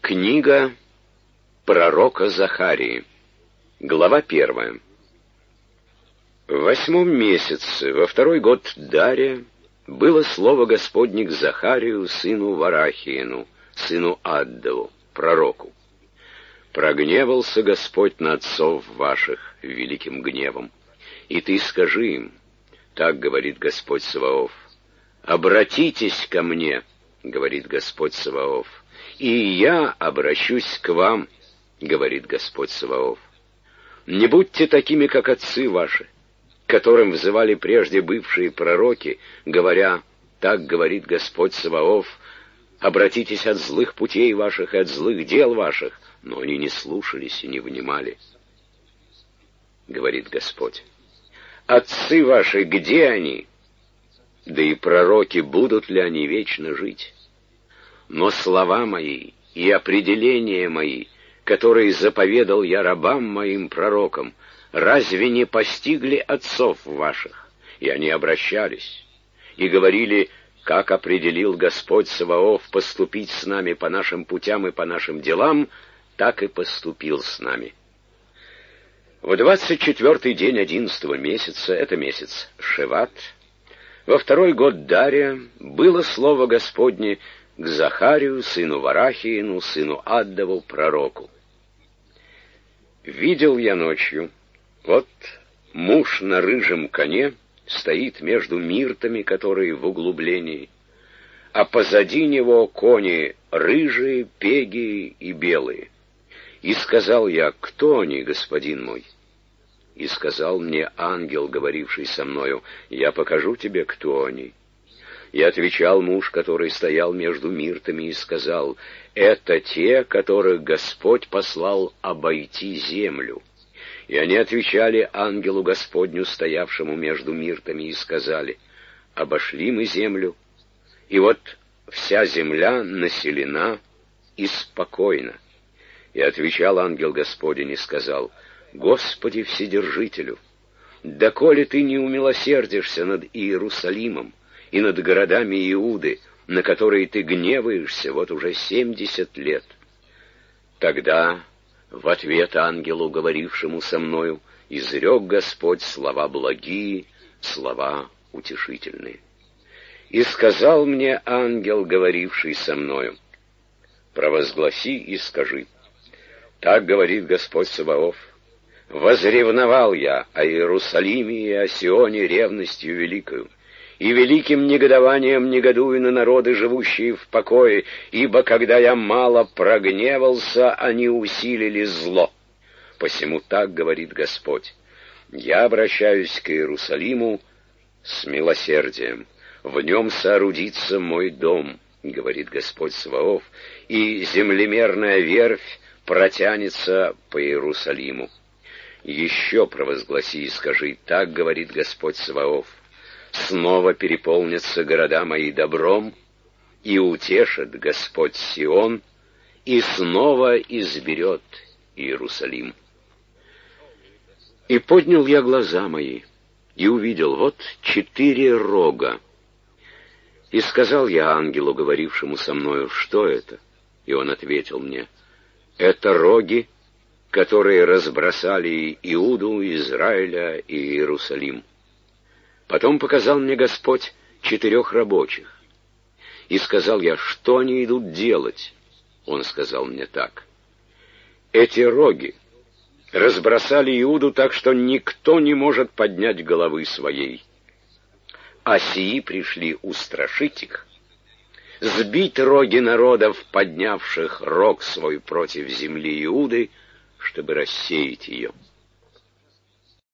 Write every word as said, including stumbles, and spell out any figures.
Книга пророка Захарии. Глава первая. В восьмом месяце, во второй год Дария, было слово Господне к Захарию, сыну Варахиину, сыну Аддову, пророку. «Прогневался Господь на отцов ваших великим гневом, и ты скажи им, так говорит Господь Саваоф, обратитесь ко мне, говорит Господь Саваоф, и я обращусь к вам, говорит Господь Саваоф. Не будьте такими, как отцы ваши, которым взывали прежде бывшие пророки, говоря, так говорит Господь Саваоф, обратитесь от злых путей ваших и от злых дел ваших, но они не слушались и не внимали. Говорит Господь, отцы ваши, где они? Да и пророки, будут ли они вечно жить? Но слова мои и определения мои, которые заповедал я рабам моим пророкам, разве не постигли отцов ваших? И они обращались и говорили, как определил Господь Саваоф поступить с нами по нашим путям и по нашим делам, так и поступил с нами. В двадцать четвертый день одиннадцатого месяца, это месяц Шеват, во второй год Дария, было слово Господне к Захарию, сыну Варахиину, сыну Аддову, пророку. Видел я ночью, вот муж на рыжем коне стоит между миртами, которые в углублении, а позади него кони рыжие, пегие и белые. И сказал я, кто они, господин мой? И сказал мне ангел, говоривший со мною, я покажу тебе, кто они. И отвечал муж, который стоял между миртами, и сказал, это те, которых Господь послал обойти землю. И они отвечали ангелу Господню, стоявшему между миртами, и сказали, обошли мы землю, и вот вся земля населена и спокойна. И отвечал ангел Господень и сказал, Господи Вседержителю, доколе ты не умилосердишься над Иерусалимом и над городами Иуды, на которые ты гневаешься вот уже семьдесят лет. Тогда, в ответ ангелу, говорившему со мною, изрек Господь слова благие, слова утешительные. И сказал мне ангел, говоривший со мною, провозгласи и скажи, так говорит Господь Саваоф, возревновал я о Иерусалиме и о Сионе ревностью великою, и великим негодованием негодую на народы, живущие в покое, ибо когда я мало прогневался, они усилили зло. Посему так говорит Господь, я обращаюсь к Иерусалиму с милосердием, в нем соорудится мой дом, говорит Господь Саваоф, и землемерная верфь протянется по Иерусалиму. Еще провозгласи и скажи, так говорит Господь Саваоф, снова переполнятся города мои добром, и утешит Господь Сион, и снова изберет Иерусалим. И поднял я глаза мои, и увидел, вот четыре рога. И сказал я ангелу, говорившему со мною, что это? И он ответил мне, это роги, которые разбросали Иуду, Израиля и Иерусалим. Потом показал мне Господь четырех рабочих. И сказал я, что они идут делать? Он сказал мне так. Эти роги разбросали Иуду так, что никто не может поднять головы своей. А сии пришли устрашить их, сбить роги народов, поднявших рог свой против земли Иуды, чтобы рассеять ее.